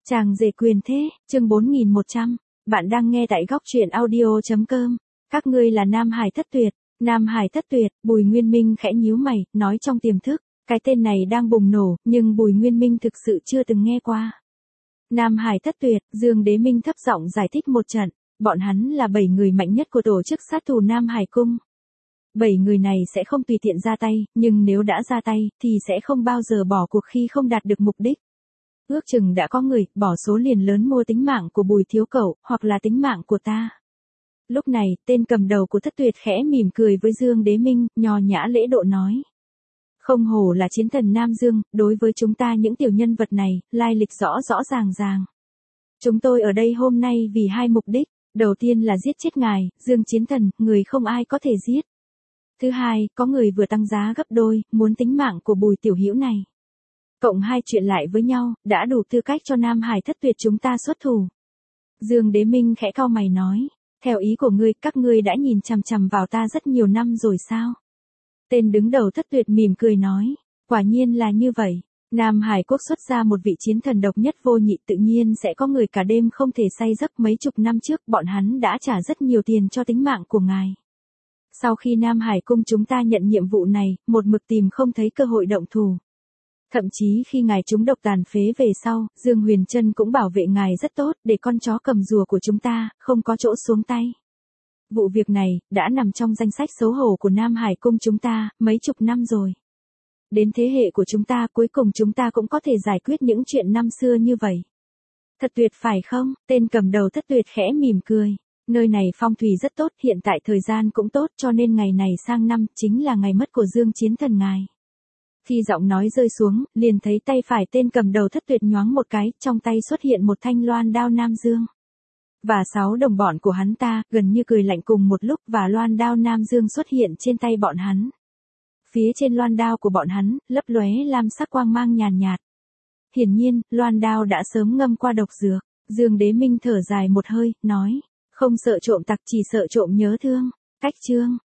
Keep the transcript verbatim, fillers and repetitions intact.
Chàng rể quyền thế, chương bốn nghìn một trăm. Bạn đang nghe tại góc truyện audio.com. Các ngươi là Nam Hải Thất Tuyệt. Nam Hải Thất Tuyệt, Bùi Nguyên Minh khẽ nhíu mày, nói trong tiềm thức. Cái tên này đang bùng nổ, nhưng Bùi Nguyên Minh thực sự chưa từng nghe qua. Nam Hải Thất Tuyệt, Dương Đế Minh thấp giọng giải thích một trận. Bọn hắn là bảy người mạnh nhất của tổ chức sát thủ Nam Hải Cung. Bảy người này sẽ không tùy tiện ra tay, nhưng nếu đã ra tay, thì sẽ không bao giờ bỏ cuộc khi không đạt được mục đích. Ước chừng đã có người bỏ số liền lớn mua tính mạng của Bùi thiếu cẩu, hoặc là tính mạng của ta. Lúc này, tên cầm đầu của Thất Tuyệt khẽ mỉm cười với Dương Đế Minh, nho nhã lễ độ nói. Không hổ là chiến thần Nam Dương, đối với chúng ta những tiểu nhân vật này, lai lịch rõ rõ ràng ràng. Chúng tôi ở đây hôm nay vì hai mục đích, đầu tiên là giết chết ngài, Dương Chiến Thần, người không ai có thể giết. Thứ hai, có người vừa tăng giá gấp đôi, muốn tính mạng của Bùi tiểu hữu này. Cộng hai chuyện lại với nhau, đã đủ tư cách cho Nam Hải Thất Tuyệt chúng ta xuất thủ. Dương Đế Minh khẽ cau mày nói, theo ý của ngươi, các ngươi đã nhìn chằm chằm vào ta rất nhiều năm rồi sao? Tên đứng đầu Thất Tuyệt mỉm cười nói, quả nhiên là như vậy. Nam Hải Quốc xuất ra một vị chiến thần độc nhất vô nhị, tự nhiên sẽ có người cả đêm không thể say giấc. Mấy chục năm trước bọn hắn đã trả rất nhiều tiền cho tính mạng của ngài. Sau khi Nam Hải Cung chúng ta nhận nhiệm vụ này, một mực tìm không thấy cơ hội động thủ. Thậm chí khi ngài trúng độc tàn phế về sau, Dương Huyền Trân cũng bảo vệ ngài rất tốt, để con chó cầm rùa của chúng ta, không có chỗ xuống tay. Vụ việc này, đã nằm trong danh sách xấu hổ của Nam Hải Cung chúng ta, mấy chục năm rồi. Đến thế hệ của chúng ta, cuối cùng chúng ta cũng có thể giải quyết những chuyện năm xưa như vậy. Thật tuyệt phải không? Tên cầm đầu Thất Tuyệt khẽ mỉm cười. Nơi này phong thủy rất tốt, hiện tại thời gian cũng tốt, cho nên ngày này sang năm, chính là ngày mất của Dương Chiến Thần ngài. Khi giọng nói rơi xuống, liền thấy tay phải tên cầm đầu Thất Tuyệt nhoáng một cái, trong tay xuất hiện một thanh loan đao Nam Dương. Và sáu đồng bọn của hắn ta, gần như cười lạnh cùng một lúc, và loan đao Nam Dương xuất hiện trên tay bọn hắn. Phía trên loan đao của bọn hắn, lấp lóe lam sắc quang mang nhàn nhạt. Hiển nhiên, loan đao đã sớm ngâm qua độc dược. Dương Đế Minh thở dài một hơi, nói, không sợ trộm tặc, chỉ sợ trộm nhớ thương. Cách chương.